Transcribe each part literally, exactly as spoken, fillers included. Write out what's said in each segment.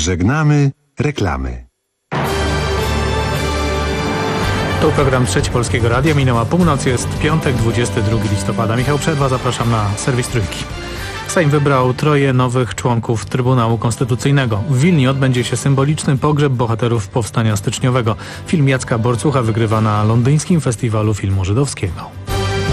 Żegnamy reklamy. To program Trzeci Polskiego Radia. Minęła północ, jest piątek, dwudziestego drugiego listopada. Michał Przerwa, zapraszam na serwis Trójki. Sejm wybrał troje nowych członków Trybunału Konstytucyjnego. W Wilnie odbędzie się symboliczny pogrzeb bohaterów Powstania Styczniowego. Film Jacka Borcucha wygrywa na londyńskim festiwalu filmu żydowskiego.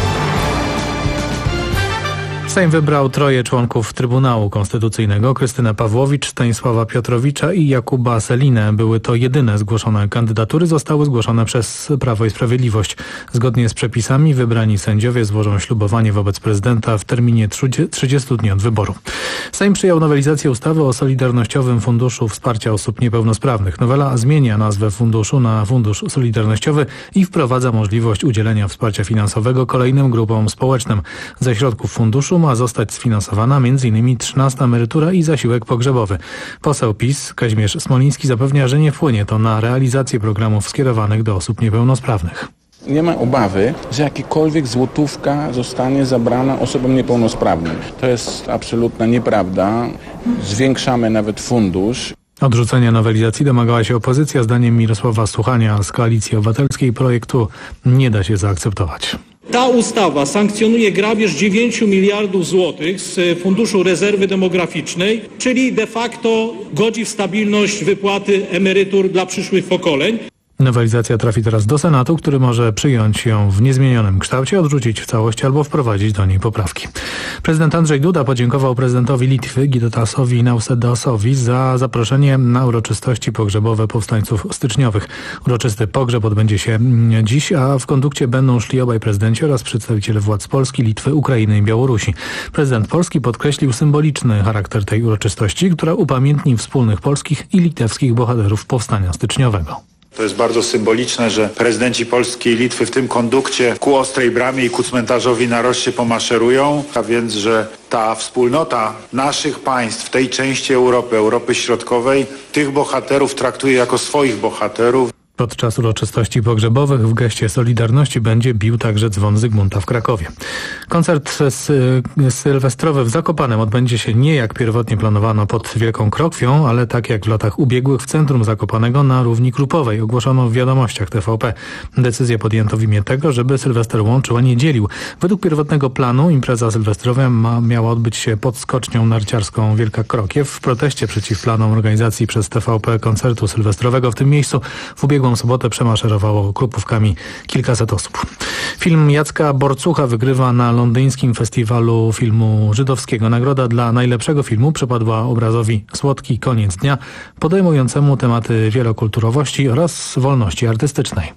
Sejm wybrał troje członków Trybunału Konstytucyjnego: Krystynę Pawłowicz, Stanisława Piotrowicza i Jakuba Selinę. Były to jedyne zgłoszone kandydatury, zostały zgłoszone przez Prawo i Sprawiedliwość. Zgodnie z przepisami wybrani sędziowie złożą ślubowanie wobec prezydenta w terminie trzydziestu dni od wyboru. Sejm przyjął nowelizację ustawy o Solidarnościowym Funduszu Wsparcia Osób Niepełnosprawnych. Nowela zmienia nazwę funduszu na Fundusz Solidarnościowy i wprowadza możliwość udzielenia wsparcia finansowego kolejnym grupom społecznym. Ze środków funduszu ma zostać sfinansowana m.in. trzynasta emerytura i zasiłek pogrzebowy. Poseł PiS Kazimierz Smoliński zapewnia, że nie wpłynie to na realizację programów skierowanych do osób niepełnosprawnych. Nie ma obawy, że jakakolwiek złotówka zostanie zabrana osobom niepełnosprawnym. To jest absolutna nieprawda. Zwiększamy nawet fundusz. Odrzucenia nowelizacji domagała się opozycja. Zdaniem Mirosława Suchania z Koalicji Obywatelskiej projektu nie da się zaakceptować. Ta ustawa sankcjonuje grabież dziewięciu miliardów złotych z Funduszu Rezerwy Demograficznej, czyli de facto godzi w stabilność wypłaty emerytur dla przyszłych pokoleń. Nowelizacja trafi teraz do Senatu, który może przyjąć ją w niezmienionym kształcie, odrzucić w całości albo wprowadzić do niej poprawki. Prezydent Andrzej Duda podziękował prezydentowi Litwy Gitasowi Nausėdasowi za zaproszenie na uroczystości pogrzebowe powstańców styczniowych. Uroczysty pogrzeb odbędzie się dziś, a w kondukcie będą szli obaj prezydenci oraz przedstawiciele władz Polski, Litwy, Ukrainy i Białorusi. Prezydent Polski podkreślił symboliczny charakter tej uroczystości, która upamiętni wspólnych polskich i litewskich bohaterów powstania styczniowego. To jest bardzo symboliczne, że prezydenci Polski i Litwy w tym kondukcie ku Ostrej Bramie i ku cmentarzowi na Roście pomaszerują, a więc, że ta wspólnota naszych państw w tej części Europy, Europy Środkowej, tych bohaterów traktuje jako swoich bohaterów. Podczas uroczystości pogrzebowych w geście solidarności będzie bił także dzwon Zygmunta w Krakowie. Koncert sylwestrowy w Zakopanem odbędzie się nie jak pierwotnie planowano pod Wielką Krokwią, ale tak jak w latach ubiegłych w centrum Zakopanego na równi Krupowej. Ogłoszono w wiadomościach T V P. Decyzję podjęto w imię tego, żeby Sylwester łączył, a nie dzielił. Według pierwotnego planu impreza sylwestrowa ma, miała odbyć się pod skocznią narciarską Wielka Krokiew. W proteście przeciw planom organizacji przez T V P koncertu sylwestrowego w tym miejscu w ubiegłym W sobotę przemaszerowało grupówkami kilkaset osób. Film Jacka Borcucha wygrywa na londyńskim festiwalu filmu żydowskiego. Nagroda dla najlepszego filmu przypadła obrazowi Słodki koniec dnia, podejmującemu tematy wielokulturowości oraz wolności artystycznej.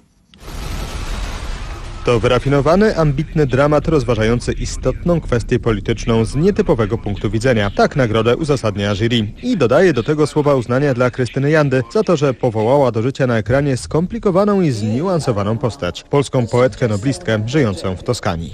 To wyrafinowany, ambitny dramat rozważający istotną kwestię polityczną z nietypowego punktu widzenia. Tak nagrodę uzasadnia jury. I dodaje do tego słowa uznania dla Krystyny Jandy za to, że powołała do życia na ekranie skomplikowaną i zniuansowaną postać. Polską poetkę noblistkę żyjącą w Toskanii.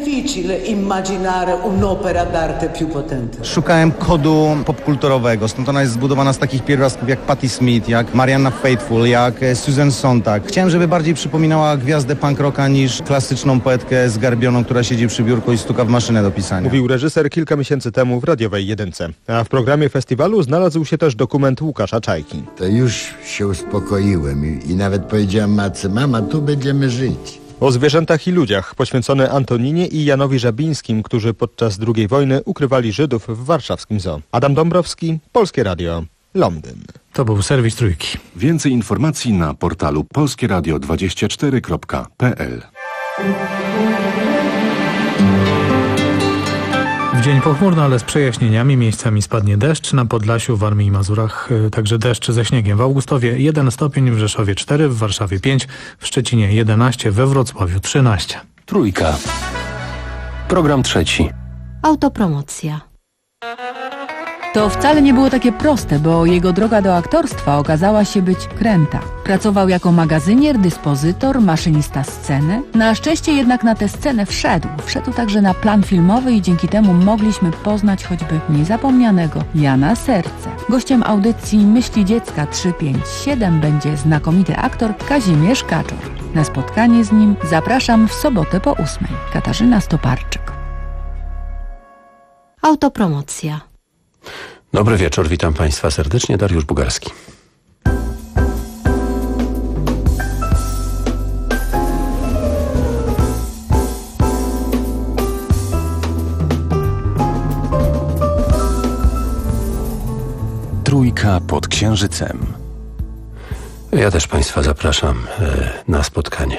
Szukałem kodu popkulturowego, stąd ona jest zbudowana z takich pierwiastków jak Patti Smith, jak Marianna Faithfull, jak Susan Sontag. Chciałem, żeby bardziej przypominała gwiazdę punk rocka niż klasyczną poetkę zgarbioną, która siedzi przy biurku i stuka w maszynę do pisania. Mówił reżyser kilka miesięcy temu w radiowej jedynce. A w programie festiwalu znalazł się też dokument Łukasza Czajki. To już się uspokoiłem i, i nawet powiedziałem matce: mama, tu będziemy żyć. O zwierzętach i ludziach, poświęcony Antoninie i Janowi Żabińskim, którzy podczas drugiej wojny ukrywali Żydów w warszawskim zoo. Adam Dąbrowski, Polskie Radio, Londyn. To był serwis Trójki. Więcej informacji na portalu polskie radio dwadzieścia cztery kropka p l. W dzień pochmurno, ale z przejaśnieniami. Miejscami spadnie deszcz. Na Podlasiu, Warmii i Mazurach także deszcz ze śniegiem. W Augustowie jeden stopień, w Rzeszowie cztery, w Warszawie pięć, w Szczecinie jedenaście, we Wrocławiu trzynaście. Trójka. Program trzeci. Autopromocja. To wcale nie było takie proste, bo jego droga do aktorstwa okazała się być kręta. Pracował jako magazynier, dyspozytor, maszynista sceny. Na szczęście jednak na tę scenę wszedł. Wszedł także na plan filmowy i dzięki temu mogliśmy poznać choćby niezapomnianego Jana Serce. Gościem audycji Myśli Dziecka trzy pięć siedem będzie znakomity aktor Kazimierz Kaczor. Na spotkanie z nim zapraszam w sobotę po ósmej. Katarzyna Stoparczyk. Autopromocja. Dobry wieczór, witam Państwa serdecznie, Dariusz Bugalski. Trójka pod Księżycem. Ja też Państwa zapraszam e, na spotkanie.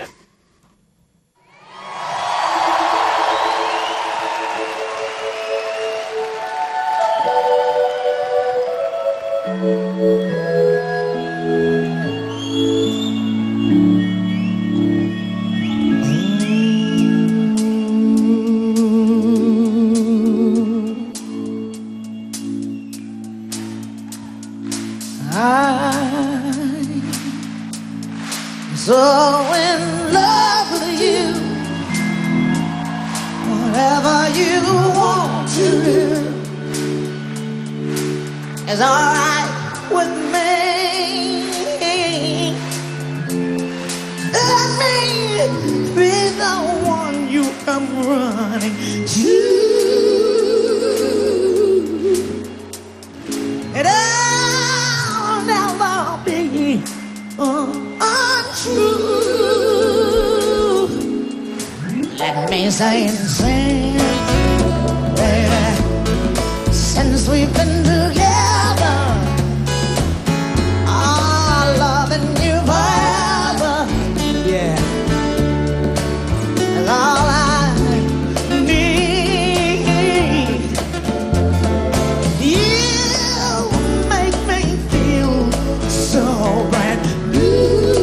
So in love with you, whatever you want to do is alright with me. Let me be the one you come running to, and I'll never be uh, untrue. Let me say and sing, baby, since we've been together, I'm loving you forever, yeah, that's all I need. You make me feel so brand new.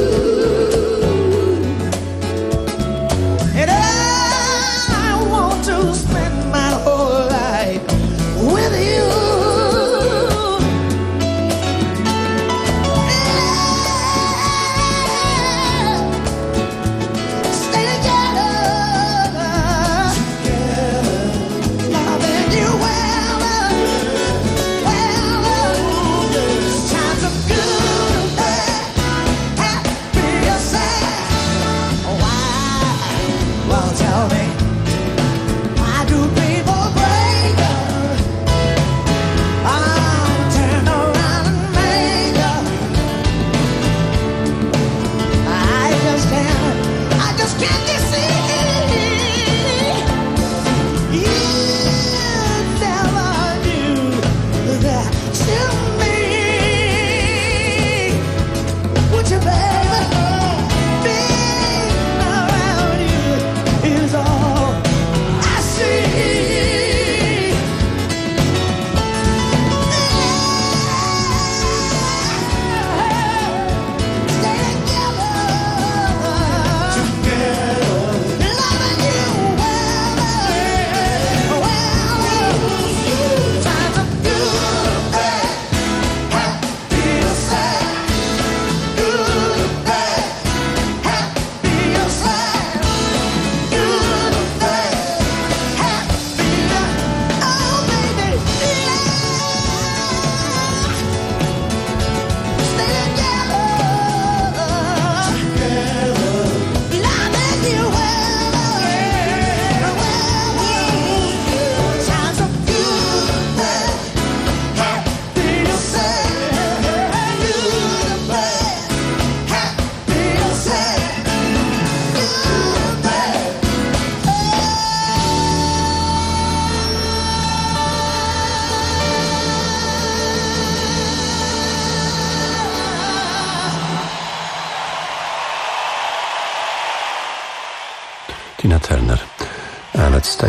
Tina Turner. Uh, let's stay...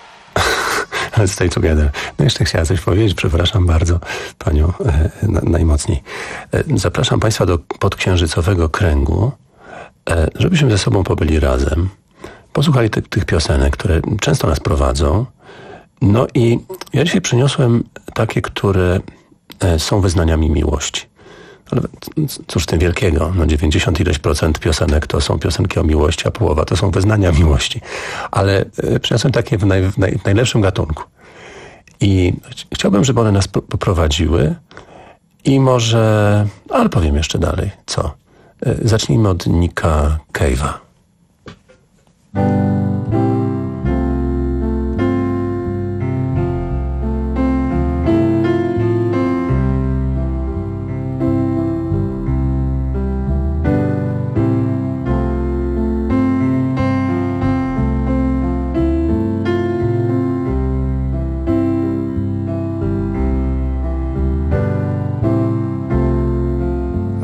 Let's stay together. No jeszcze chciała coś powiedzieć, przepraszam bardzo panią e, na, najmocniej. E, zapraszam Państwa do podksiężycowego kręgu, e, żebyśmy ze sobą pobyli razem, posłuchali ty, tych piosenek, które często nas prowadzą. No i ja dzisiaj przyniosłem takie, które e, są wyznaniami miłości. Ale cóż w tym wielkiego? No dziewięćdziesiąt ileś procent piosenek to są piosenki o miłości, a połowa to są wyznania miłości. Ale e, przyniosłem takie w, naj, w, naj, w najlepszym gatunku. I ch- chciałbym, żeby one nas p- poprowadziły i może... Ale powiem jeszcze dalej. Co? E, zacznijmy od Nicka Cave'a.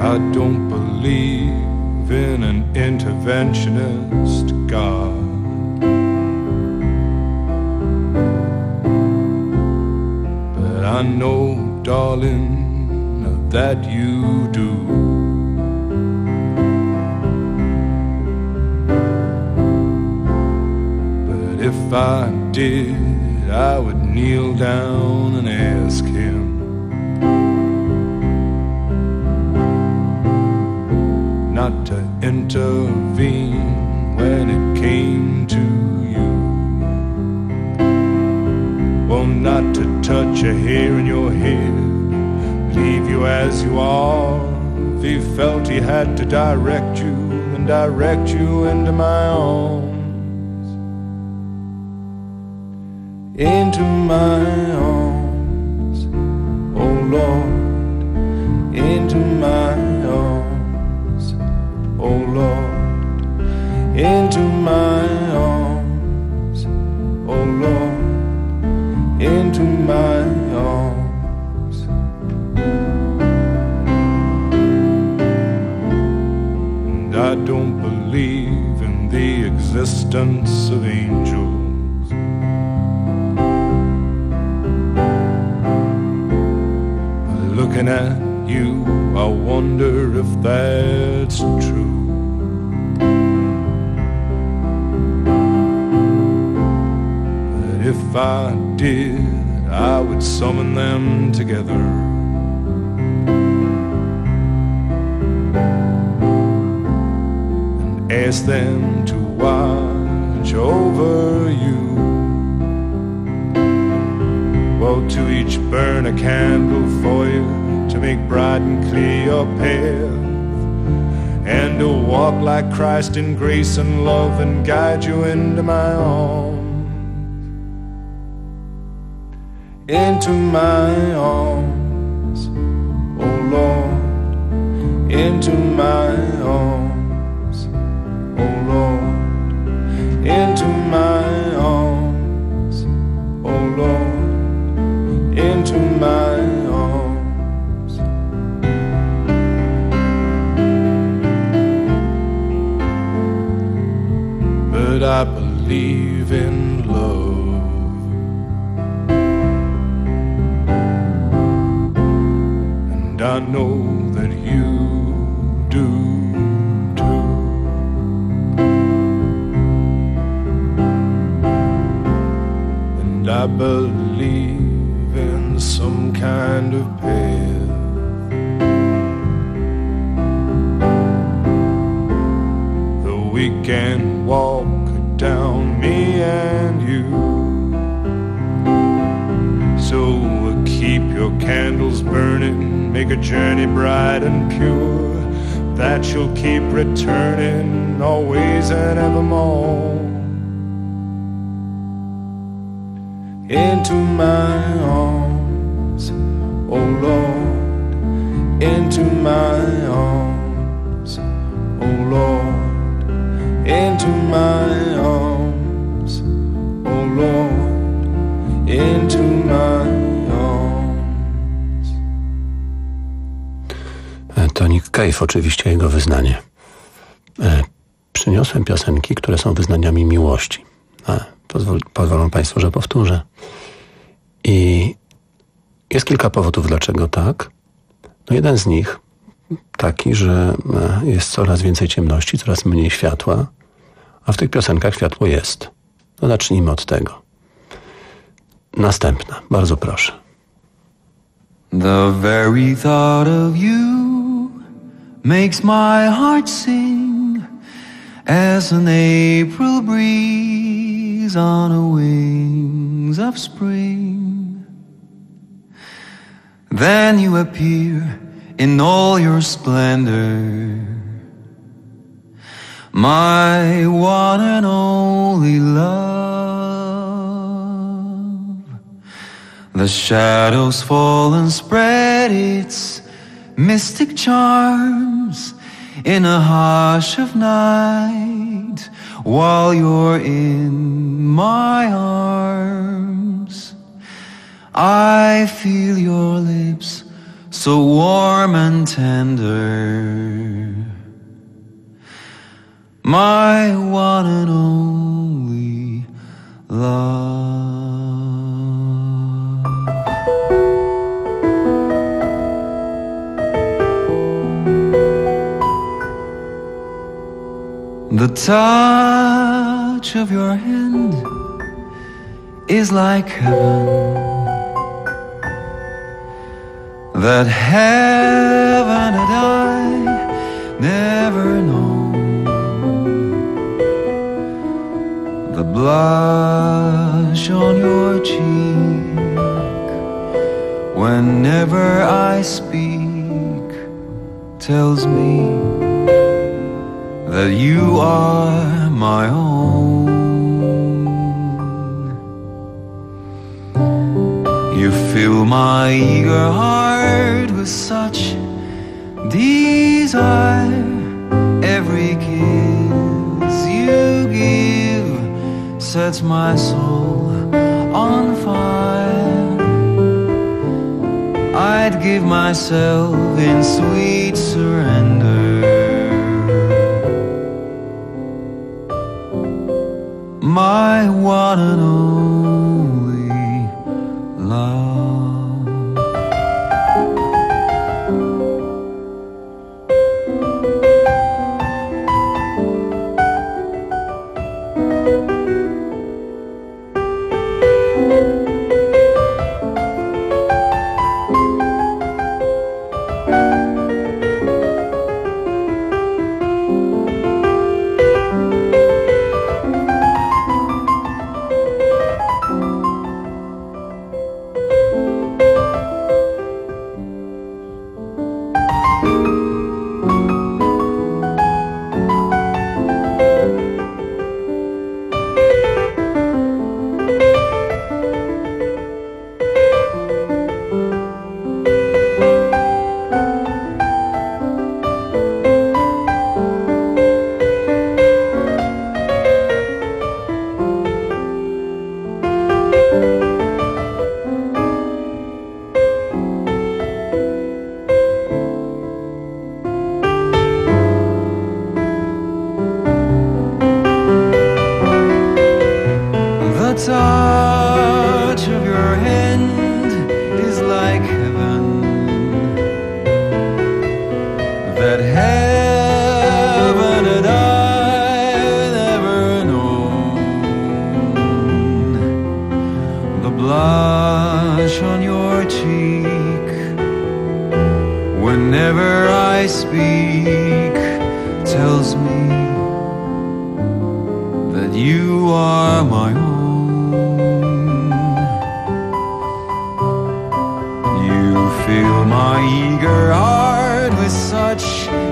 I don't believe in an interventionist God. But I know, darling, that you do. But if I did, I would kneel down and ask him not to intervene when it came to you. Well, not to touch a hair in your head, leave you as you are. If he felt he had to direct you, then direct you into my arms. Into my arms, oh Lord, into my arms, oh Lord, into my arms, oh Lord, into my arms. And I don't believe in the existence of angels. Looking at you, I wonder if that's true. But if I did, I would summon them together and ask them to watch over you. Well, to each burn a candle for you, to make bright and clear your path, and to walk like Christ in grace and love and guide you into my arms. Into my arms, oh Lord, into my arms, oh Lord, into my arms, oh Lord, into my arms. But I believe in love, and I know that you do too. And I believe in some kind of path, though we can walk down, me and you. So keep your candles burning, make a journey bright and pure, that you'll keep returning always and evermore. Into my arms, oh Lord, into my arms, oh Lord, into my arms, oh Lord, into my arms. To Nick Cave, oczywiście jego wyznanie. E, przyniosłem piosenki, które są wyznaniami miłości. A, pozwol, pozwolą Państwo, że powtórzę. I jest kilka powodów, dlaczego tak. No jeden z nich taki, że jest coraz więcej ciemności, coraz mniej światła, a w tych piosenkach światło jest. No zacznijmy od tego. Następna, bardzo proszę. The very thought of you makes my heart sing as an April breeze on the wings of spring. Then you appear in all your splendor, my one and only love. The shadows fall and spread its mystic charms in a hush of night while you're in my arms. I feel your lips so warm and tender, my one and only love. The touch of your hand is like heaven, that heaven had I never known. The blush on your cheek whenever I speak tells me that you are my own. You fill my eager heart with such desire. Every kiss you give sets my soul on fire. I'd give myself in sweet surrender, my one and only love. Touch of your hand is like heaven, that heaven and I've never known. The blush on your cheek whenever I speak tells me that you are my own. Fill my eager heart with such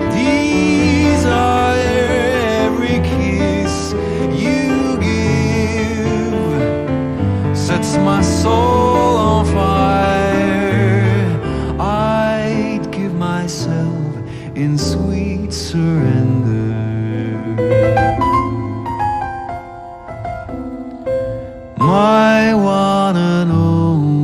desire. Every kiss you give sets my soul on fire. I'd give myself in sweet surrender, my one and only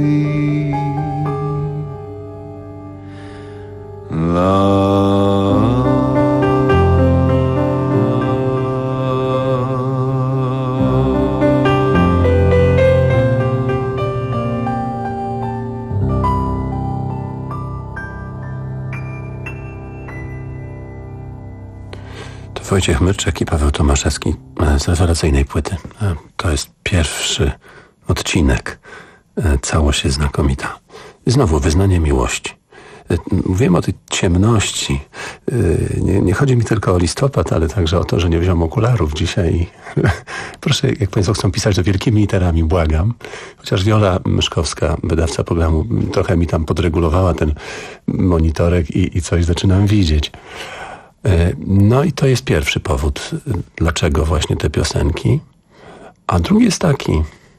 Wojciech Myrczek i Paweł Tomaszewski z rewelacyjnej płyty. To jest pierwszy odcinek. Całość jest znakomita. I znowu wyznanie miłości. Mówiłem o tej ciemności. Nie, nie chodzi mi tylko o listopad, ale także o to, że nie wziąłem okularów dzisiaj. Proszę, jak Państwo chcą pisać, to wielkimi literami błagam. Chociaż Wiola Myszkowska, wydawca programu, trochę mi tam podregulowała ten monitorek i, i coś zaczynam widzieć. No i to jest pierwszy powód, dlaczego właśnie te piosenki. A drugi jest taki.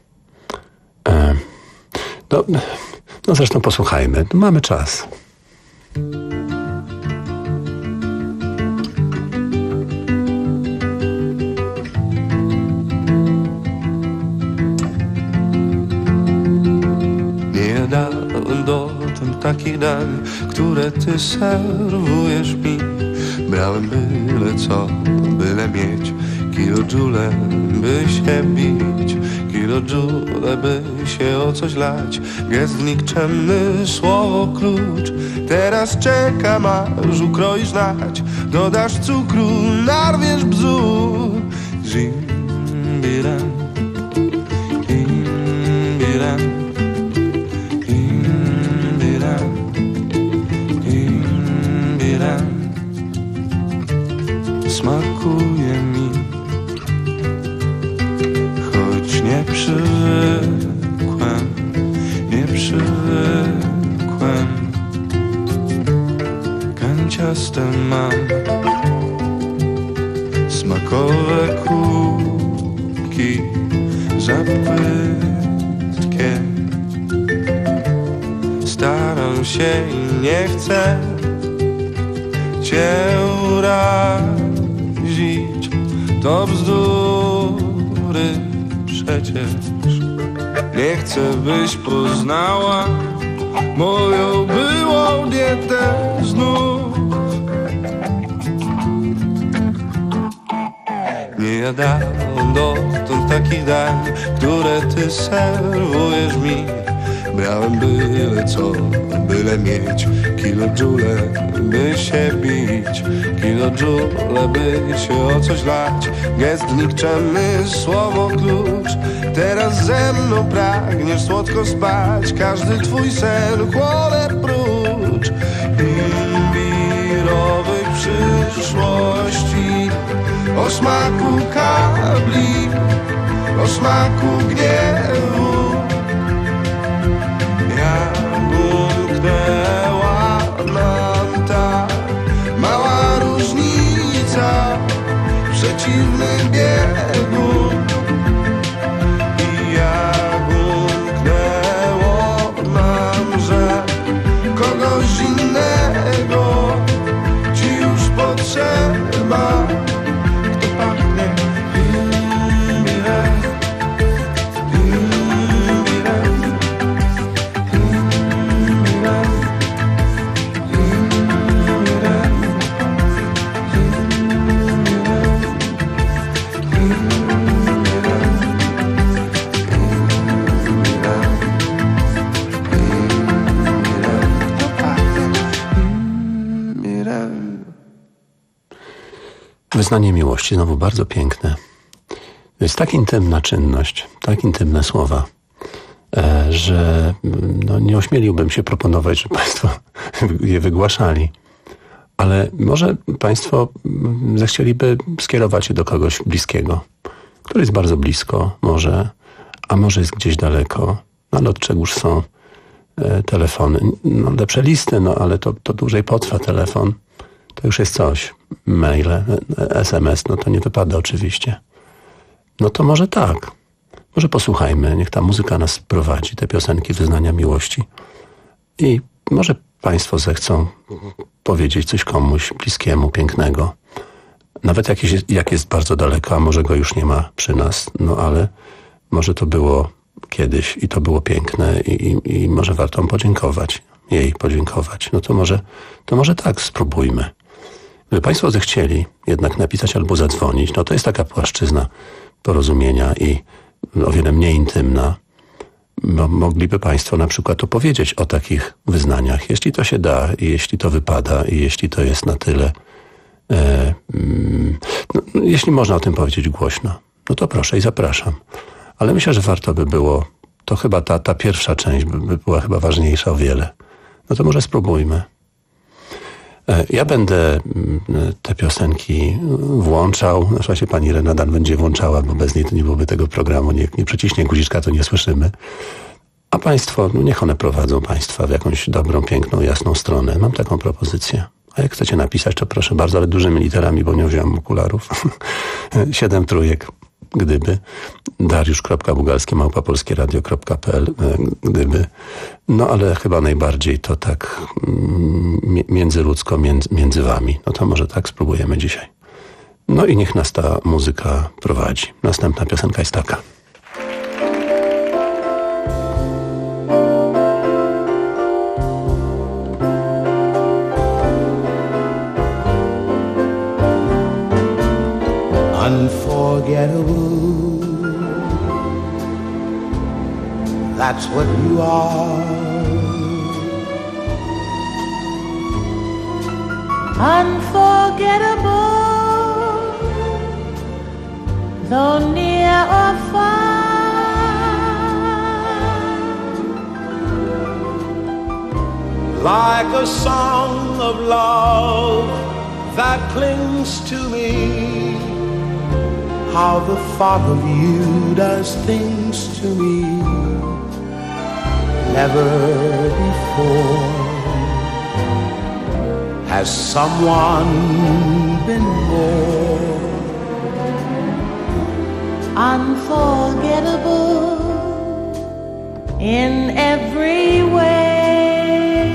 No, no zresztą posłuchajmy. Mamy czas. Dear darling daughter, dotąd takich dań, które ty serwujesz mi. Brałem byle co, byle mieć kilojoule, by się bić, kilojoule, by się o coś lać. Gest nikczemny, słowo klucz. Teraz czekam, aż ukroisz nać, dodasz cukru, narwiesz bzdur. Zimbiran, imbiran, imbiran, imbiran. Smakuje mi, choć nie przywykłem, nie przywykłem. Kanciaste mam smakowe kubki, za płytkie. Staram się i nie chcę cię urazić, to bzdury przecież. Nie chcę, byś poznała moją byłą dietę znów. Nie jadałem dotąd takich dań, które ty serwujesz mi. Brałem byle co, byle mieć kilojoule, by się bić, kilojoule, by się o coś lać. Gest nikczemny, słowo klucz. Teraz ze mną pragniesz słodko spać, każdy twój sen chłonę prócz imbirowych przyszłości. O smaku kabli, o smaku gniewu. Jak umknęła nam ta mała różnica w przeciwnym biegu. I jak umknęło nam, że kogoś innego ci już potrzeba. Kto pachnie imbirem, imbirem. Wyznanie miłości, znowu bardzo piękne. To jest tak intymna czynność, tak intymne słowa, że no, nie ośmieliłbym się proponować, żeby Państwo je wygłaszali. Ale może Państwo zechcieliby skierować je do kogoś bliskiego, który jest bardzo blisko, może, a może jest gdzieś daleko. No ale od czegóż są e, telefony? No, lepsze listy, no ale to, to dłużej potrwa telefon. To już jest coś. Maile, es em es, no to nie wypada oczywiście. No to może tak. Może posłuchajmy, niech ta muzyka nas prowadzi, te piosenki wyznania miłości. I może Państwo zechcą powiedzieć coś komuś bliskiemu, pięknego. Nawet jak jest, jak jest bardzo daleko, a może go już nie ma przy nas, no ale może to było kiedyś i to było piękne i, i, i może warto mu podziękować, jej podziękować. No to może, to może tak spróbujmy. Gdyby Państwo zechcieli jednak napisać albo zadzwonić, no to jest taka płaszczyzna porozumienia i o wiele mniej intymna. No, mogliby Państwo na przykład opowiedzieć o takich wyznaniach, jeśli to się da i jeśli to wypada i jeśli to jest na tyle, e, mm, no, jeśli można o tym powiedzieć głośno, no to proszę i zapraszam. Ale myślę, że warto by było, to chyba ta, ta pierwsza część by, by była chyba ważniejsza o wiele. No to może spróbujmy. Ja będę te piosenki włączał. Na szczęście pani Renata będzie włączała, bo bez niej to nie byłoby tego programu. Nie, nie przyciśnie guziczka, to nie słyszymy. A Państwo, no niech one prowadzą Państwa w jakąś dobrą, piękną, jasną stronę. Mam taką propozycję. A jak chcecie napisać, to proszę bardzo, ale dużymi literami, bo nie wziąłem okularów. Siedem trójek. Gdyby. Dariusz kropka bugalski małpa polskie radio kropka pe el. Gdyby. No ale chyba najbardziej to tak międzyludzko, między, między wami. No to może tak spróbujemy dzisiaj. No i niech nas ta muzyka prowadzi. Następna piosenka jest taka. that's what you are. Unforgettable, though near or far, like a song of love that clings to me. How the thought of you does things to me never before has someone been more unforgettable in every way,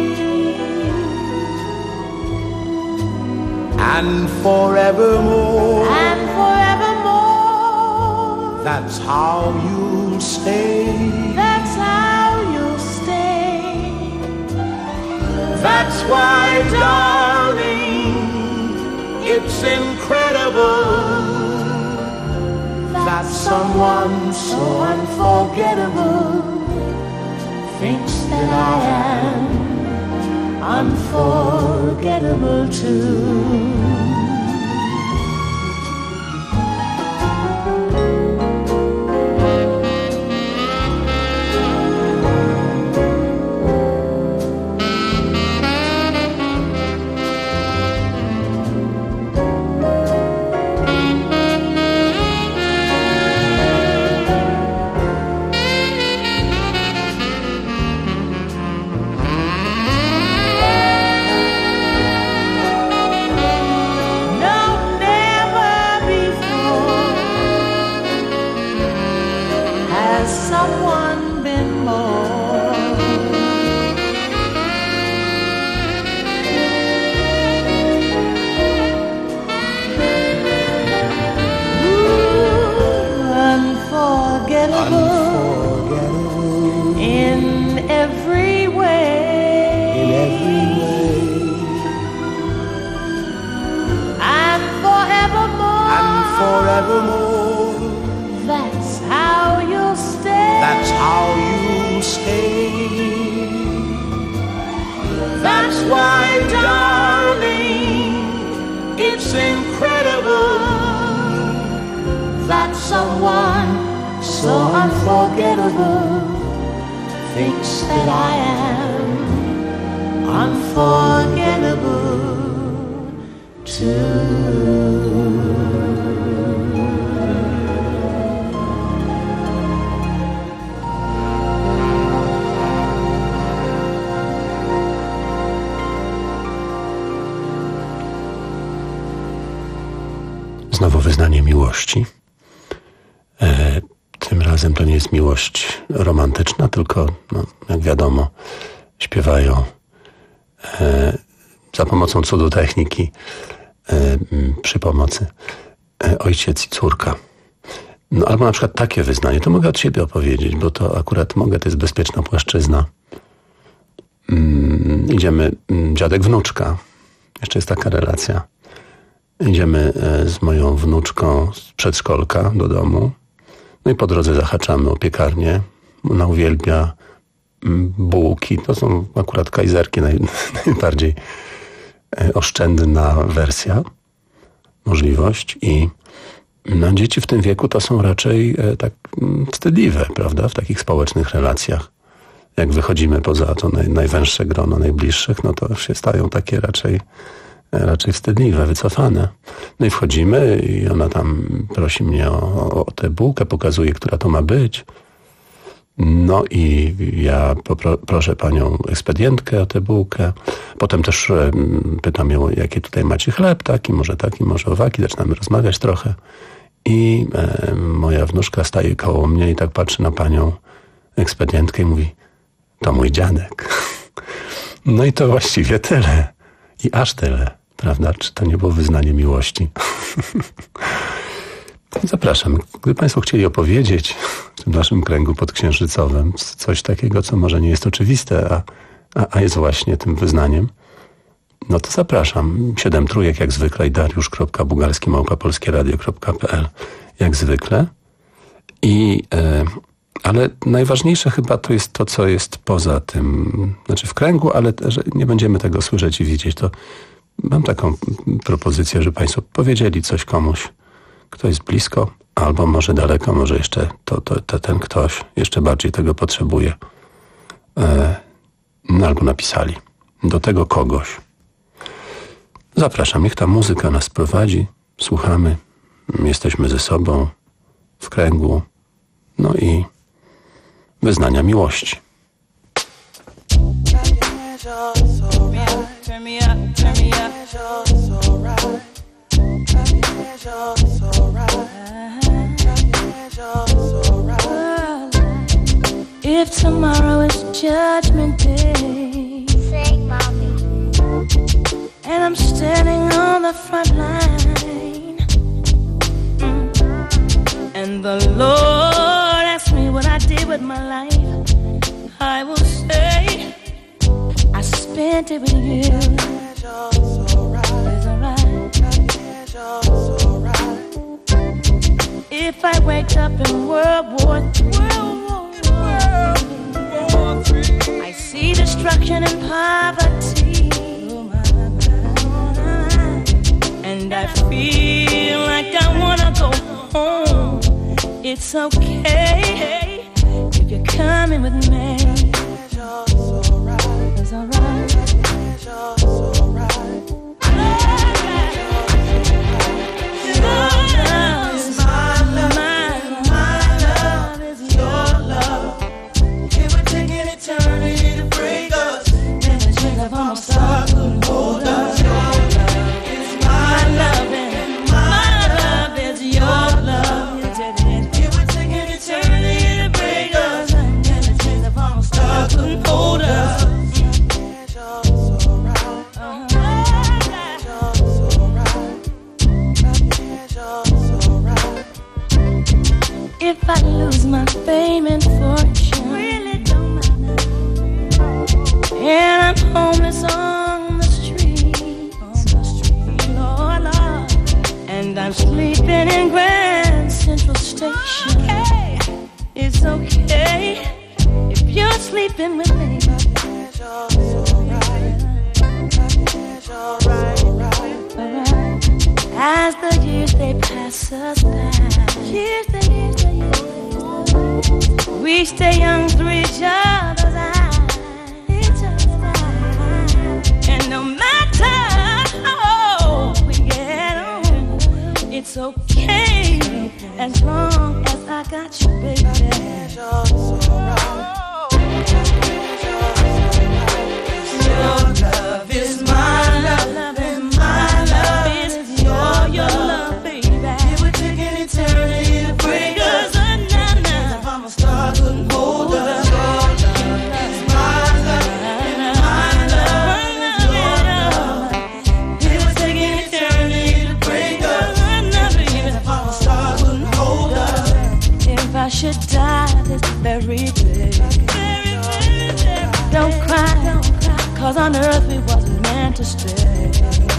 and forevermore, and forevermore, that's how you'll stay, that's how you'll stay. That's why, darling, it's incredible that someone so unforgettable thinks that I am unforgettable too. That's how you'll stay. That's how you'll stay. That's why, darling, it's incredible that someone so unforgettable thinks that I am unforgettable too. Znowu wyznanie miłości. E, tym razem to nie jest miłość romantyczna, tylko, no, jak wiadomo, śpiewają e, za pomocą cudu techniki, e, przy pomocy e, ojciec i córka. No, albo na przykład takie wyznanie, to mogę od siebie opowiedzieć, bo to akurat mogę, to jest bezpieczna płaszczyzna. Mm, idziemy, mm, dziadek, wnuczka. Jeszcze jest taka relacja. Idziemy z moją wnuczką z przedszkolka do domu. No i po drodze zahaczamy o piekarnię. Ona uwielbia bułki. To są akurat kajzerki, naj, najbardziej oszczędna wersja, możliwość. I no, dzieci w tym wieku to są raczej tak wstydliwe, prawda? W takich społecznych relacjach. Jak wychodzimy poza to naj, najwęższe grono najbliższych, no to się stają takie raczej raczej wstydliwe, wycofane. No i wchodzimy i ona tam prosi mnie o, o tę bułkę, pokazuje, która to ma być. No i ja popro, proszę panią ekspedientkę o tę bułkę. Potem też um, pytam ją, jakie tutaj macie chleb, taki, może taki, może owaki. Zaczynamy rozmawiać trochę. I e, moja wnuczka staje koło mnie i tak patrzy na panią ekspedientkę i mówi, to mój dziadek. No i to właściwie tyle. I aż tyle, prawda? Czy to nie było wyznanie miłości? Zapraszam. Gdyby państwo chcieli opowiedzieć w tym naszym kręgu podksiężycowym coś takiego, co może nie jest oczywiste, a, a, a jest właśnie tym wyznaniem, no to zapraszam. Siedem trójek jak zwykle i dariusz kropka bugalski małpa polskieradio kropka p l jak zwykle. I e, Ale najważniejsze chyba to jest to, co jest poza tym, znaczy w kręgu, ale że nie będziemy tego słyszeć i widzieć. To mam taką propozycję, że Państwo powiedzieli coś komuś, kto jest blisko, albo może daleko, może jeszcze to, to, to ten ktoś jeszcze bardziej tego potrzebuje. E, albo napisali do tego kogoś. Zapraszam, niech ta muzyka nas prowadzi, słuchamy, jesteśmy ze sobą w kręgu, no i wyznania miłości. If tomorrow is judgment day, sing, mommy. And I'm standing on the front line, mm. and the Lord asks me what I did with my life, I will say I spent it with you. It's alright. If I wake up in World War Three, I see destruction and poverty, and I feel like I wanna go home. It's okay if you're coming with me. It's alright. If I lose my fame and fortune, really don't matter, and I'm homeless on the street, on the street, Lord, Lord, and I'm sleeping in Grand Central Station, okay. It's okay if you're sleeping with me. As the years they pass us by, years they years they years, we stay young through each other's eyes, each other's eyes. And no matter how we get on, it's okay as long as I got you, baby. Your love is my love, and my love is your, your love, baby. It would take an eternity to break us. If I'm a star, couldn't hold us. Your love is my love, and my love is your love. It would take an eternity to break us. If I'm a star, couldn't hold us. If I should die this very day, don't cry, don't cry. 'Cause on earth we wasn't meant to stay.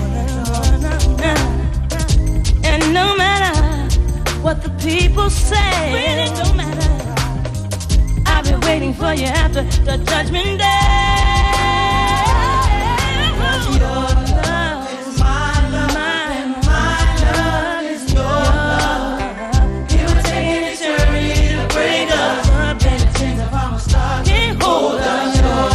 And no matter what the people say, really don't matter, I'll be waiting for you after the judgment day. 'Cause your love is my love, and my love is your love. It would take an eternity to break us. Baby, since if I'm a star, can't hold us.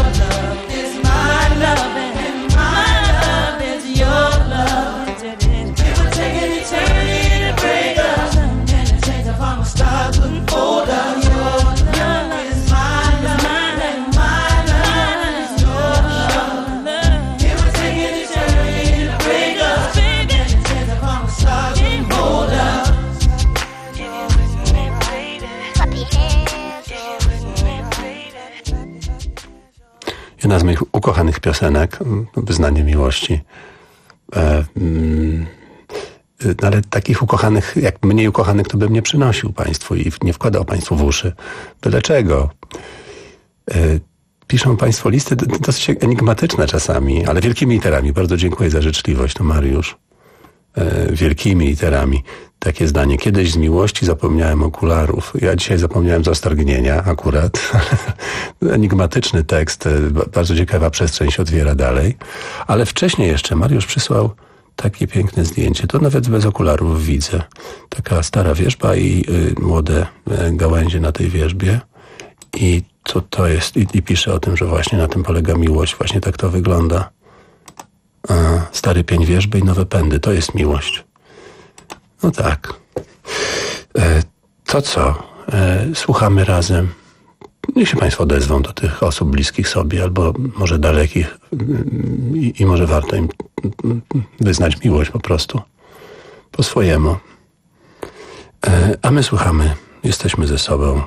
Jedna z moich ukochanych piosenek, Wyznanie miłości. E, mm, no ale takich ukochanych, jak mniej ukochanych, to bym nie przynosił Państwu i nie wkładał Państwu w uszy. Byle czego. E, piszą Państwo listy dosyć enigmatyczne czasami, ale wielkimi literami. Bardzo dziękuję za życzliwość, to Mariusz. e, wielkimi literami takie zdanie. Kiedyś z miłości zapomniałem okularów. Ja dzisiaj zapomniałem z ostrgnienia akurat. Enigmatyczny tekst, bardzo ciekawa przestrzeń się otwiera dalej. Ale wcześniej jeszcze Mariusz przysłał takie piękne zdjęcie. To nawet bez okularów widzę. Taka stara wierzba i y, młode y, gałęzie na tej wierzbie. I to, to jest, i, i pisze o tym, że właśnie na tym polega miłość. Właśnie tak to wygląda. A, stary pień wierzby i nowe pędy. To jest miłość. No tak. E, to co? E, słuchamy razem. Niech się Państwo odezwą do tych osób bliskich sobie, albo może dalekich i, i może warto im wyznać miłość po prostu. Po swojemu. E, a my słuchamy. Jesteśmy ze sobą.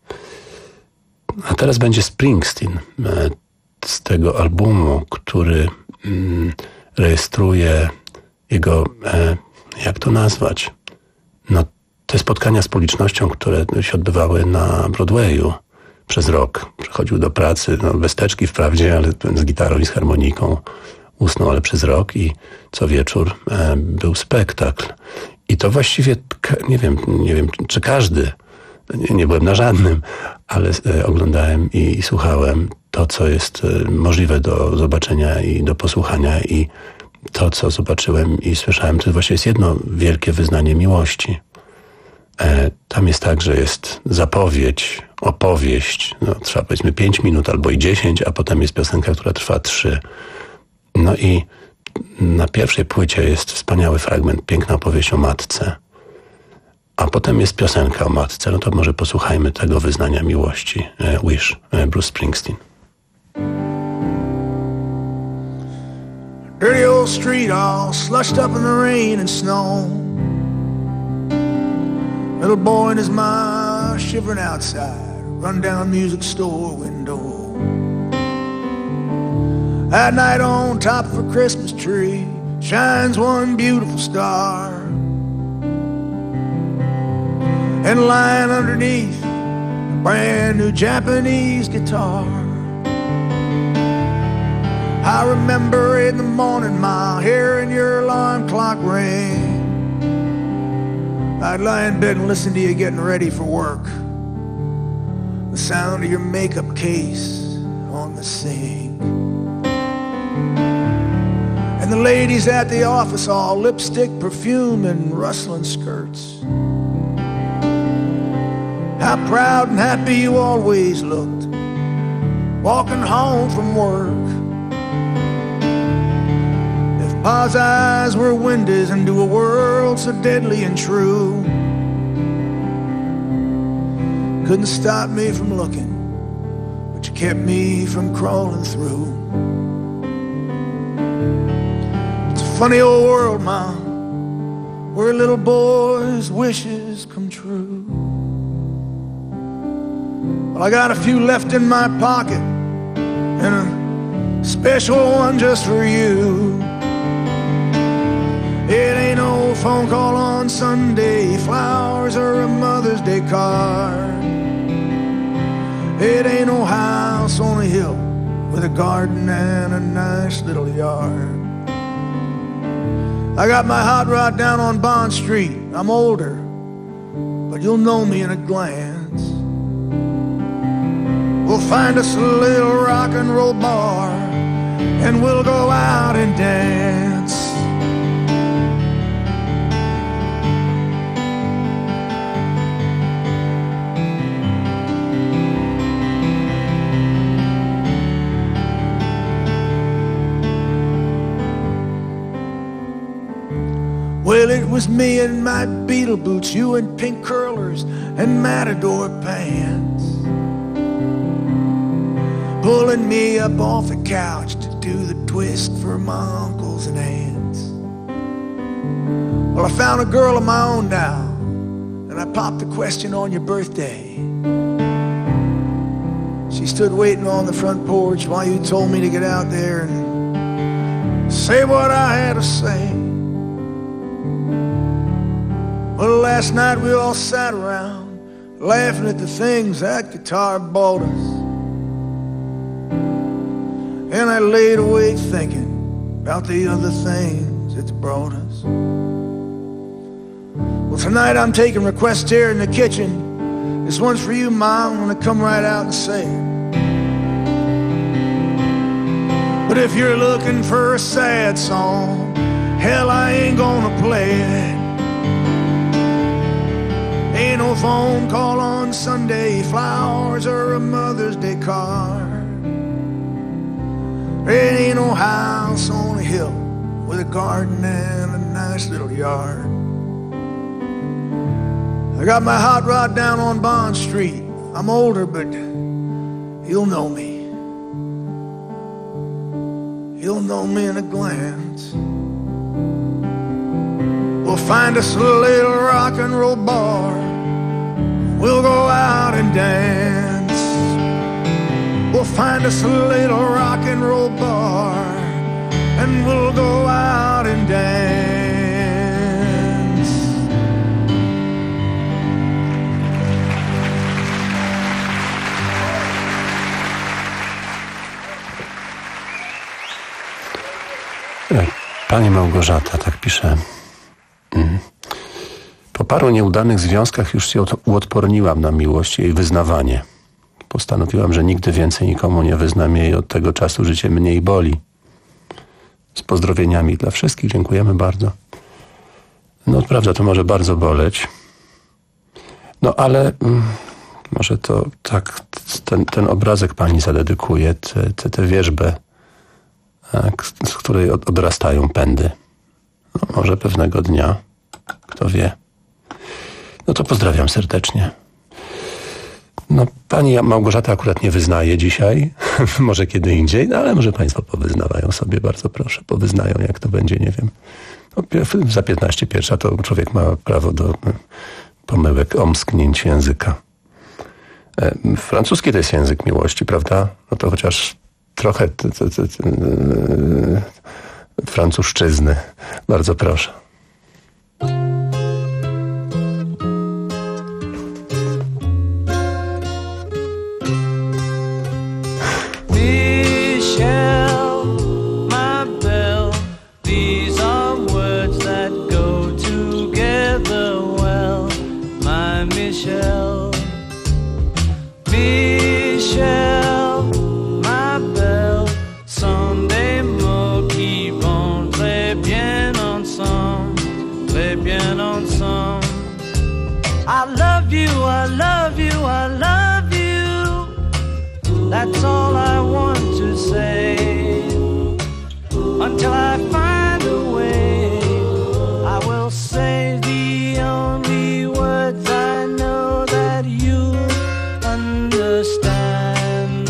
A teraz będzie Springsteen e, z tego albumu, który mm, rejestruje jego... E, jak to nazwać? No, te spotkania z publicznością, które się odbywały na Broadwayu przez rok. Przychodził do pracy, no bez teczki wprawdzie, ale z gitarą i z harmoniką. Usnął, ale przez rok i co wieczór e, był spektakl. I to właściwie, nie wiem, nie wiem czy każdy, nie, nie byłem na żadnym, ale e, oglądałem i, i słuchałem to, co jest e, możliwe do zobaczenia i do posłuchania i to, co zobaczyłem i słyszałem, to właśnie jest jedno wielkie wyznanie miłości. E, tam jest tak, że jest zapowiedź, opowieść, no, trwa powiedzmy pięć minut albo i dziesięć, a potem jest piosenka, która trwa trzy. No i na pierwszej płycie jest wspaniały fragment, piękna opowieść o matce, a potem jest piosenka o matce. No to może posłuchajmy tego wyznania miłości. E, Wish, e, Bruce Springsteen. Dirty old street all slushed up in the rain and snow. Little boy and his ma shivering outside run-down music store window. At night on top of a Christmas tree shines one beautiful star. And lying underneath a brand new Japanese guitar, I remember in the morning, Ma, hearing your alarm clock ring. I'd lie in bed and listen to you getting ready for work. The sound of your makeup case on the sink. And the ladies at the office all lipstick, perfume, and rustling skirts. How proud and happy you always looked, walking home from work. Pa's eyes were windows into a world so deadly and true. Couldn't stop me from looking, but you kept me from crawling through. It's a funny old world, Mom, where little boys' wishes come true. Well, I got a few left in my pocket, and a special one just for you. It ain't no phone call on Sunday, flowers or a Mother's Day card. It ain't no house on a hill with a garden and a nice little yard. I got my hot rod down on Bond Street. I'm older, but you'll know me in a glance. We'll find us a little rock and roll bar and we'll go out and dance. Well, it was me in my Beatle boots, you in pink curlers and matador pants, pulling me up off the couch to do the twist for my uncles and aunts. Well, I found a girl of my own now, and I popped the question on your birthday. She stood waiting on the front porch while you told me to get out there and say what I had to say. Well, last night we all sat around laughing at the things that guitar bought us. And I laid awake thinking about the other things it's brought us. Well, tonight I'm taking requests here in the kitchen. This one's for you, Ma. I'm gonna come right out and say it. But if you're looking for a sad song, hell, I ain't gonna play it. Ain't no phone call on Sunday, flowers or a Mother's Day card. There ain't no house on a hill with a garden and a nice little yard. I got my hot rod down on Bond Street. I'm older, but you'll know me. You'll know me in a glance. We'll find us a little rock and roll bar. We'll go out and dance. We'll find us a little rock and roll bar, and we'll go out and dance. Pani Małgorzata, tak pisze. Mm. Po paru nieudanych związkach już się uodporniłam na miłość i jej wyznawanie. Postanowiłam, że nigdy więcej nikomu nie wyznam jej. Od tego czasu życie mniej boli. Z pozdrowieniami dla wszystkich. Dziękujemy bardzo. No prawda, to może bardzo boleć. No ale mm, może to tak ten, ten obrazek pani zadedykuje, tę te, te wierzbę, z której odrastają pędy. No, może pewnego dnia, kto wie. No to pozdrawiam serdecznie. No, pani Małgorzata akurat nie wyznaje dzisiaj, może kiedy indziej, no, ale może państwo powyznawają sobie, bardzo proszę, powyznają, jak to będzie, nie wiem. No, za piętnaście pierwsza to człowiek ma prawo do pomyłek, omsknięć języka. E, francuski to jest język miłości, prawda? No to chociaż trochę t, t, t, t, yy, francuszczyzny. Bardzo proszę. Michelle, my belle, these are words that go together well, my Michelle. Michelle, my belle, Sunday mots qui vont très bien ensemble, très bien ensemble. I love you, I love you, I love you. That's all I want to say. Until I find a way, I will say the only words I know that you understand.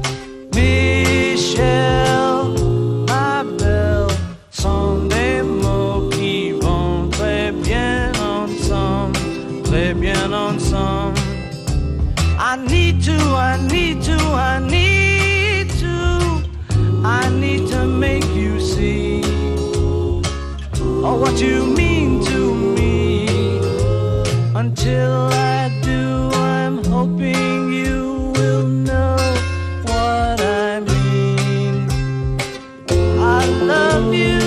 Michelle, ma belle, sont des mots qui vont très bien ensemble, très bien ensemble. I need to, I need to, I need to, I need to make you see oh, what you mean to me. Until I do, I'm hoping you will know what I mean. I love you.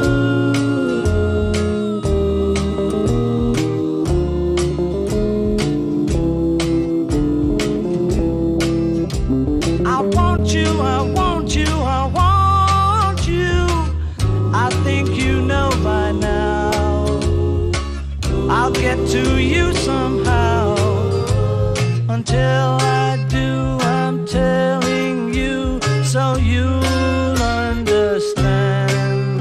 I want you, I want you, I want you. I think you know by now. I'll get to you somehow. Until I do, I'm telling you so you'll understand.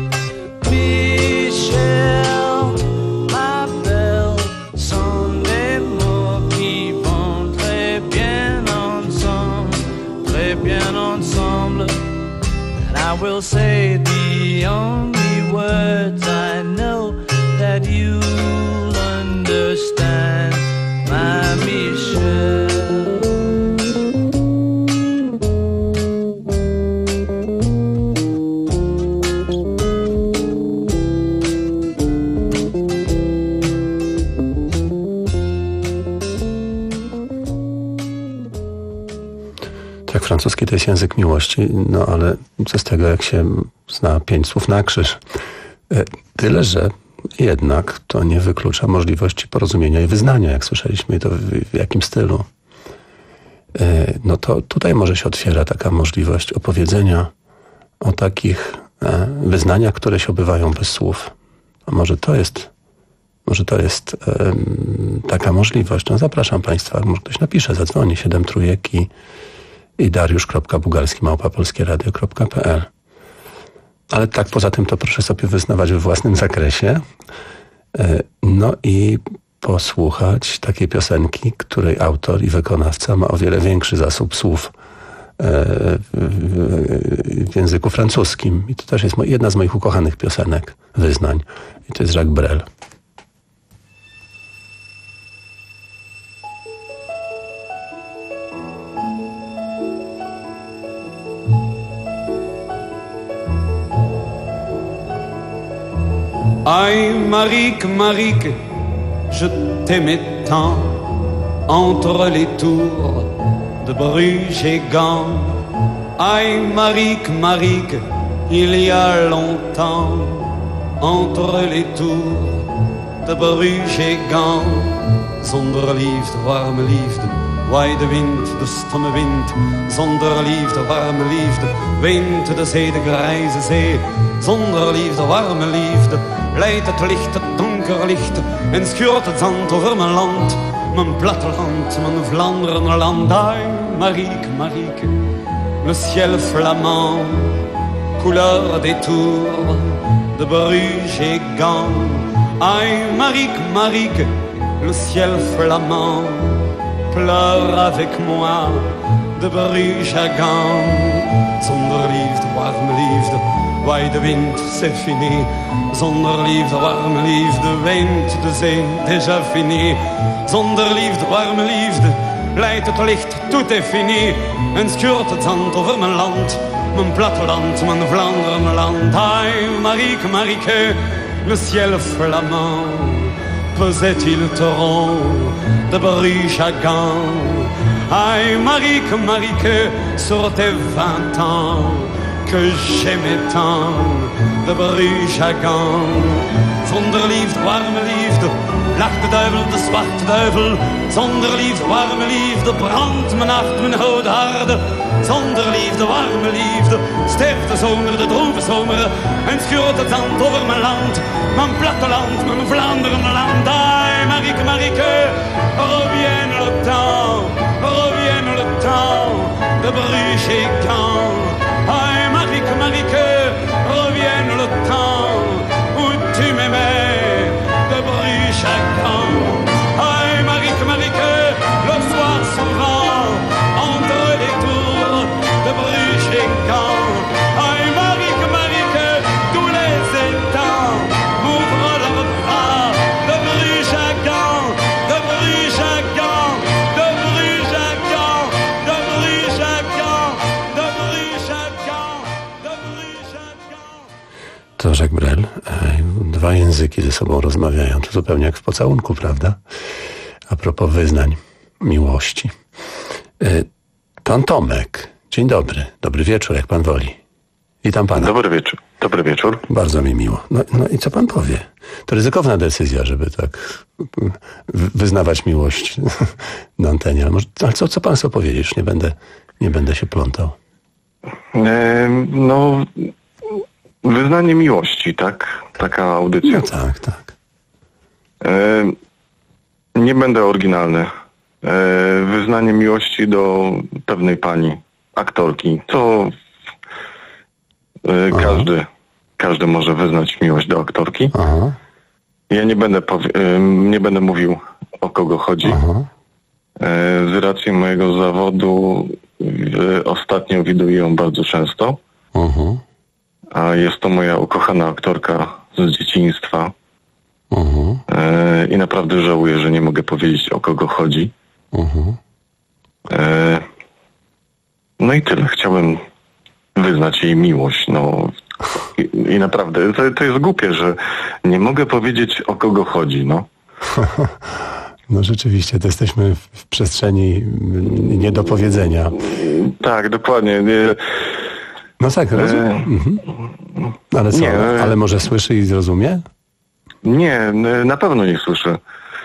Michelle, ma belle, sont des mots qui vont très bien ensemble, très bien ensemble. And I will say the only words I know that you'll understand, my Michelle. Tak, francuski to jest język miłości, no ale co z tego, jak się zna pięć słów na krzyż. Tyle, że jednak to nie wyklucza możliwości porozumienia i wyznania, jak słyszeliśmy, i to w, w jakim stylu. No to tutaj może się otwiera taka możliwość opowiedzenia o takich wyznaniach, które się obywają bez słów. A może to jest, może to jest um, taka możliwość. No zapraszam Państwa, może ktoś napisze, zadzwoni siedem trójek i, i dariusz.bugalski małpa polskieradio kropka pe el. Ale tak poza tym to proszę sobie wyznawać we własnym zakresie. No i posłuchać takiej piosenki, której autor i wykonawca ma o wiele większy zasób słów w języku francuskim. I to też jest jedna z moich ukochanych piosenek, wyznań. I to jest Jacques Brel. Aïe, Marique, Marique, je t'aimais tant entre les tours de Bruges et Gand. Aïe, Marique, Marique, il y a longtemps entre les tours de Bruges et Gand. Zonder liefde, warme liefde, waai de wind, de stomme wind. Zonder liefde, warme liefde, weent de zee, de grijze zee. Zonder liefde, warme liefde, leidt het licht, het donker licht, en schuurt het zand over mijn land, mijn platteland, mijn Vlaanderenland. Aïe, Marieke, Marieke, le ciel flamand, couleur des tours de Bruges et Gand. Aïe, Marieke, Marieke, le ciel flamand, pleure avec moi de Bruges à Gand. Zonder liefde, warme liefde, waai de wind, c'est fini. Zonder liefde, warme liefde, weent de zee, déjà fini. Zonder liefde, warme liefde, leidt het licht, tout est fini. En schuurt het zand over mijn land, mijn platteland, mijn Vlaanderenland. Aïe, Marieke, Marieke, le ciel flamand, pesait-il torrent de Bruges à Gand. Aïe, Marieke, Marieke, sur tes vingt ans que j'aimais tant de Bruges à Gand. Zonder liefde, warme liefde, lacht de duivel, de zwarte duivel. Zonder liefde, warme liefde, brandt mijn hart, mijn oude harde. Zonder liefde, warme liefde, sterft de zomer, de droeve zomer. En schuurt het zand over mijn land, mijn platteland, mijn Vlaanderenland. Aïe, Marieke, Marieke, revienne le temps, revienne le temps de Bruges et Gand. Aïe, Marieke, Marieke, revienne le temps où tu m'aimais de Bruges à Gand. Aïe, Marieke, Marieke, le soir souvent entre les tours de Bruges et Gand. Aïe, Marieke, Marieke, tous les étangs m'ouvrent leurs bras de Bruges à Gand, de Bruges à Gand, de Bruges à Gand, de Bruges à Gand, de Bruges à Gand, de Bruges à Gand. To Jacques Brel. Dwa języki ze sobą rozmawiają. To zupełnie jak w pocałunku, prawda? A propos wyznań miłości. Pan Tomek. Dzień dobry. Dobry wieczór, jak pan woli. Witam pana. Dobry wieczór. Dobry wieczór. Bardzo mi miło. No, no i co pan powie? To ryzykowna decyzja, żeby tak wyznawać miłość na antenie. Ale, może, ale co, co pan sobie powiedzieć? Już nie będę, nie będę się plątał. E, no... Wyznanie miłości, tak? Taka audycja. No tak, tak. E, nie będę oryginalny. E, wyznanie miłości do pewnej pani, aktorki. To e, każdy, każdy może wyznać miłość do aktorki. Aha. Ja nie będę, powie, e, nie będę mówił, o kogo chodzi. Aha. E, z racji mojego zawodu w, ostatnio widuję ją bardzo często. Aha. A jest to moja ukochana aktorka z dzieciństwa. Uh-huh. E, I naprawdę żałuję, że nie mogę powiedzieć, o kogo chodzi. Uh-huh. E, no i tyle. Chciałem wyznać jej miłość. No i, i naprawdę, to, to jest głupie, że nie mogę powiedzieć, o kogo chodzi. No, no rzeczywiście, to jesteśmy w przestrzeni niedopowiedzenia. Tak, dokładnie. Nie. No tak, rozumiem. Mhm. Ale co? Nie. Ale może słyszy i zrozumie? Nie, n- na pewno nie słyszę.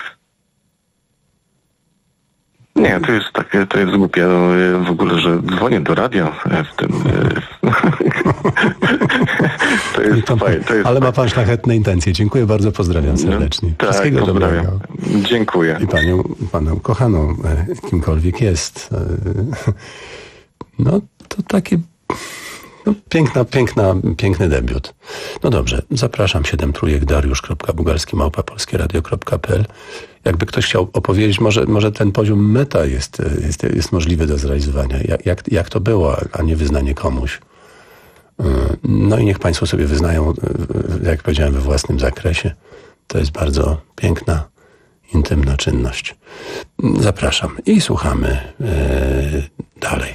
Nie, to jest takie, to jest głupie no, e, w ogóle, że dzwonię do radia e, w tym... e, to jest fajne. To jest Ale ma pan szlachetne intencje. Dziękuję bardzo, pozdrawiam serdecznie. tak, Wszystkiego pozdrawiam. dobrego. Dziękuję. I panią, panią kochaną, e, kimkolwiek jest. E, No, to takie... No, piękna, piękna, piękny debiut. No dobrze, zapraszam. siedem trójek dariusz kropka bugalski małpa polskieradio kropka p l. Jakby ktoś chciał opowiedzieć, może, może ten poziom meta jest, jest, jest możliwy do zrealizowania. Jak, jak, jak to było, a nie wyznanie komuś. No i niech państwo sobie wyznają, jak powiedziałem, we własnym zakresie. To jest bardzo piękna, intymna czynność. Zapraszam i słuchamy yy, dalej.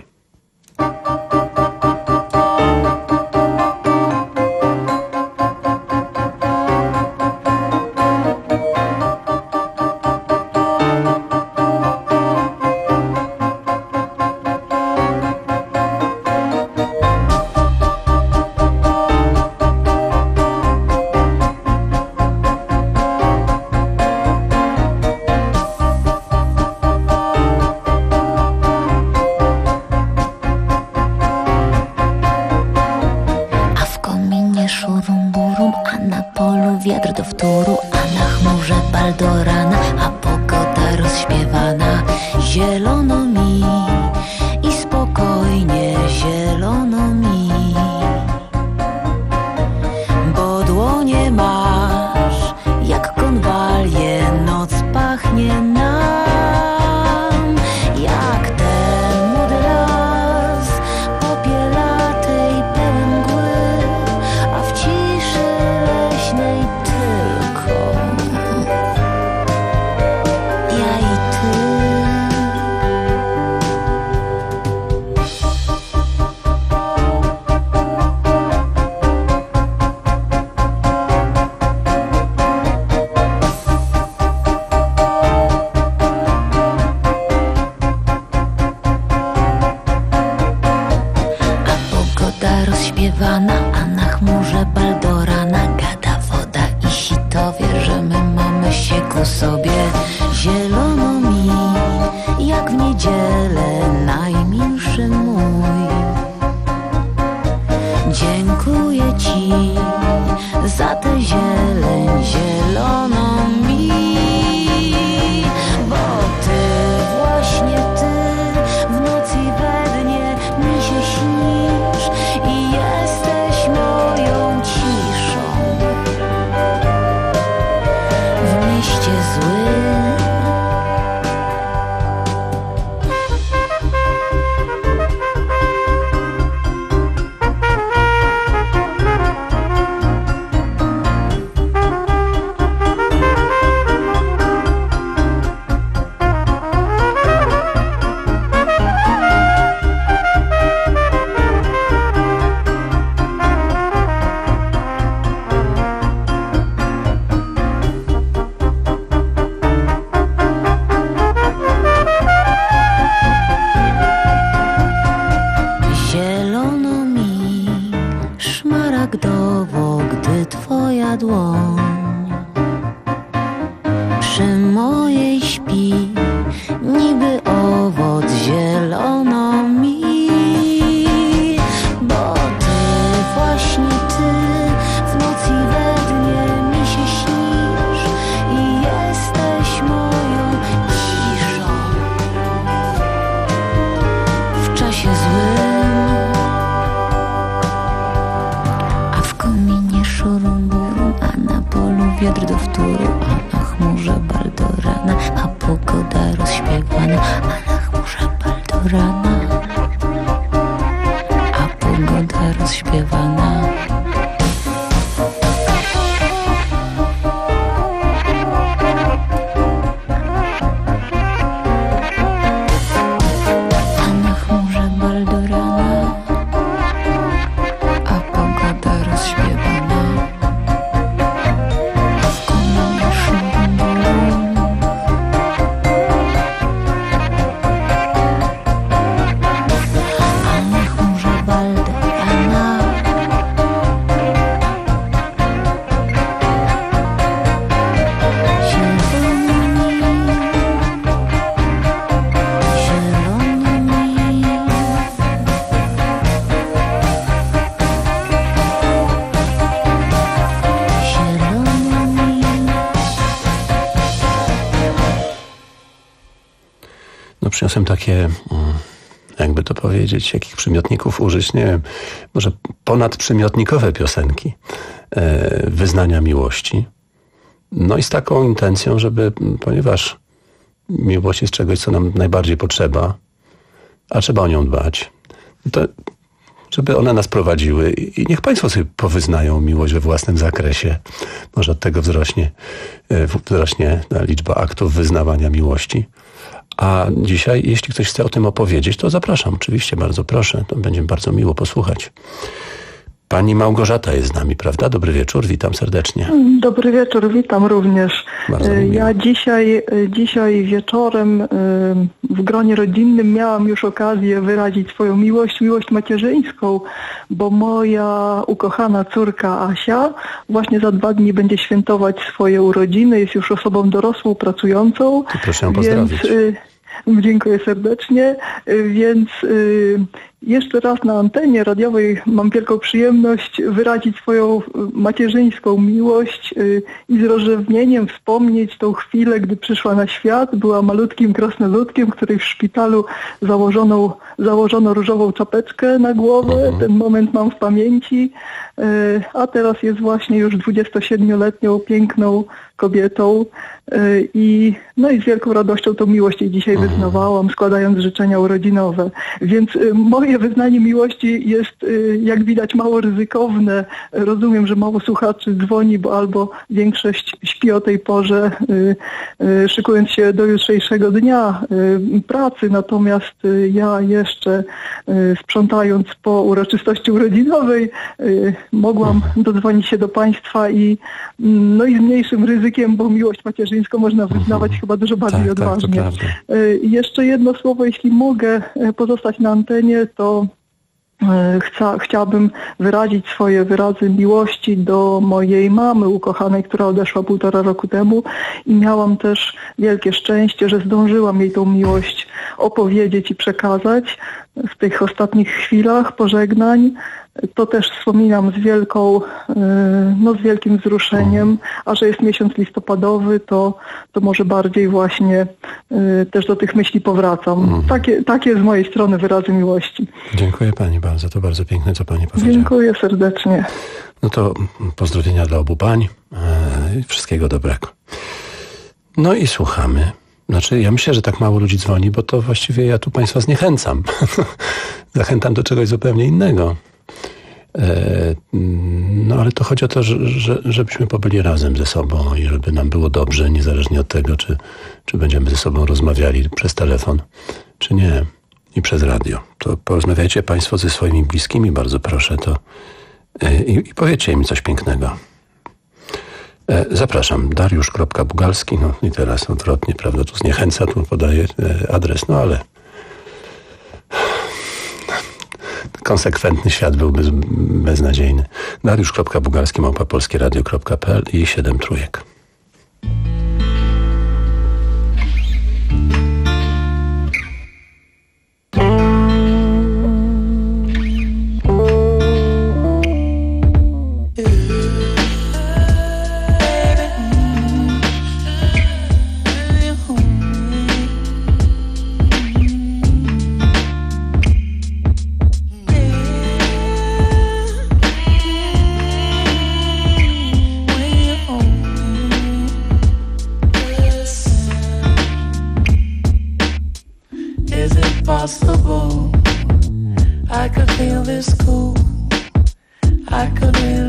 Rozśpiewana w komorzu przyniosłem takie, jakby to powiedzieć, jakich przymiotników użyć, nie wiem, może ponadprzymiotnikowe piosenki wyznania miłości. No i z taką intencją, żeby, ponieważ miłość jest czegoś, co nam najbardziej potrzeba, a trzeba o nią dbać, to żeby one nas prowadziły i niech Państwo sobie powyznają miłość we własnym zakresie. Może od tego wzrośnie, wzrośnie liczba aktów wyznawania miłości. A dzisiaj, jeśli ktoś chce o tym opowiedzieć, to zapraszam. Oczywiście, bardzo proszę. To będzie bardzo miło posłuchać. Pani Małgorzata jest z nami, prawda? Dobry wieczór, witam serdecznie. Dobry wieczór, witam również. Ja dzisiaj, dzisiaj wieczorem w gronie rodzinnym miałam już okazję wyrazić swoją miłość, miłość macierzyńską, bo moja ukochana córka Asia właśnie za dwa dni będzie świętować swoje urodziny, jest już osobą dorosłą, pracującą. To proszę ją pozdrowić. Więc, dziękuję serdecznie, więc jeszcze raz na antenie radiowej mam wielką przyjemność wyrazić swoją macierzyńską miłość i z rozrzewnieniem wspomnieć tą chwilę, gdy przyszła na świat. Była malutkim krasnoludkiem, której w szpitalu założono, założono różową czapeczkę na głowę. Ten moment mam w pamięci, a teraz jest właśnie już dwudziestosiedmioletnią piękną kobietą i no i z wielką radością tą miłość jej dzisiaj wyznawałam, składając życzenia urodzinowe. Więc moje wyznanie miłości jest, jak widać, mało ryzykowne. Rozumiem, że mało słuchaczy dzwoni, bo albo większość śpi o tej porze, szykując się do jutrzejszego dnia pracy, natomiast ja jeszcze sprzątając po uroczystości urodzinowej mogłam dodzwonić się do Państwa i no i z mniejszym ryzykiem, bo miłość macierzyńską można wyznawać mhm. chyba dużo bardziej tak, odważnie. Tak, I jeszcze jedno słowo, jeśli mogę pozostać na antenie, to Chca, chciałabym wyrazić swoje wyrazy miłości do mojej mamy ukochanej, która odeszła półtora roku temu i miałam też wielkie szczęście, że zdążyłam jej tą miłość opowiedzieć i przekazać w tych ostatnich chwilach pożegnań. To też wspominam z wielką, no z wielkim wzruszeniem, a że jest miesiąc listopadowy, to, to może bardziej właśnie też do tych myśli powracam. Mm. Takie, takie z mojej strony wyrazy miłości. Dziękuję Pani bardzo, to bardzo piękne, co Pani powiedziała. Dziękuję serdecznie. No to pozdrowienia dla obu pań i wszystkiego dobrego. No i słuchamy. Znaczy, ja myślę, że tak mało ludzi dzwoni, bo to właściwie ja tu Państwa zniechęcam. Zachęcam do czegoś zupełnie innego. No ale to chodzi o to, że, że, żebyśmy pobyli razem ze sobą i żeby nam było dobrze, niezależnie od tego, czy, czy będziemy ze sobą rozmawiali przez telefon, czy nie, i przez radio. To porozmawiajcie Państwo ze swoimi bliskimi, bardzo proszę, to i, i powiedzcie im coś pięknego. Zapraszam, dariusz.bugalski, no i teraz odwrotnie, prawda, tu zniechęca, tu podaję adres, no ale konsekwentny świat byłby beznadziejny. Dariusz.bugalski małpa polskie radio kropka p l i siedem trójek. Possible, I could feel this cool, I could really